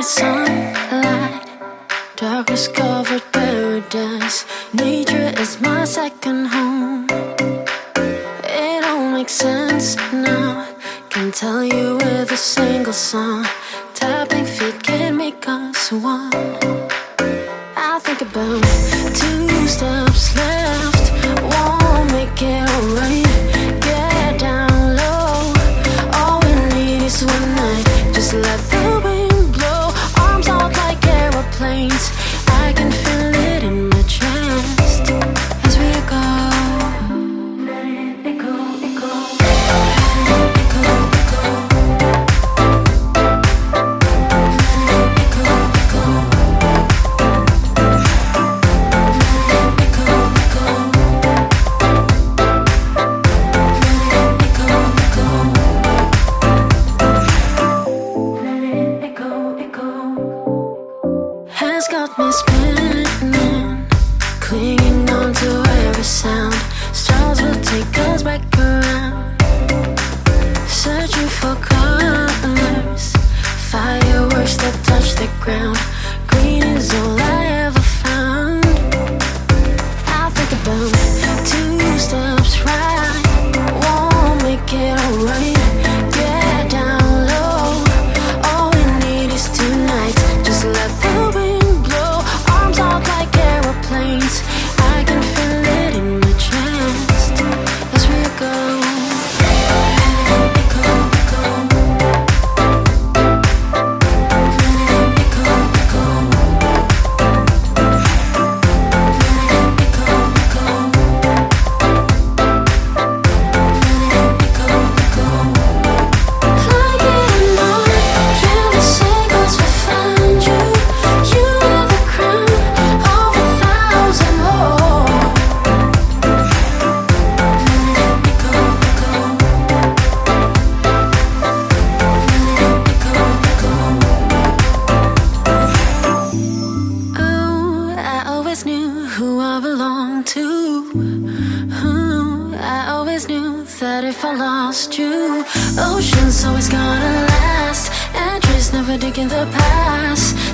sunlight, darkness covered paradise. Nature is my second home. It all makes sense now. Can tell you with a single song. Tapping feet can make us one. I think about 2 steps left, won't make it alright. Get down low, all we need is one night. Just let the wind blow, arms out like aeroplanes. I can feel it in my chest as we go. Let it echo, echo. Let it echo, echo. Let it echo, echo. Let it echo, echo. Let it echo, echo. Let it echo, echo. Has got me spinning, clinging on to every sound. Stars will take us back around, searching for colors, fireworks that touch the ground. Green is all I ever found. I think about 2 steps right, won't make it alright. Get down low, all we need is 2 nights. Just let the wind blow, arms out like aeroplanes. I can feel it in my chest as we go. Let it echo, echo. Let it echo, echo. Let it echo, echo. Let it echo, echo. Like it or not, feel the seagulls will find you. You are the crown of 1,000 more. Let it echo, echo. Let it echo, echo. Oh, I always knew who I belonged to. Oh, I always knew that if I lost you, ocean's always gonna last, and trees never dig in the past.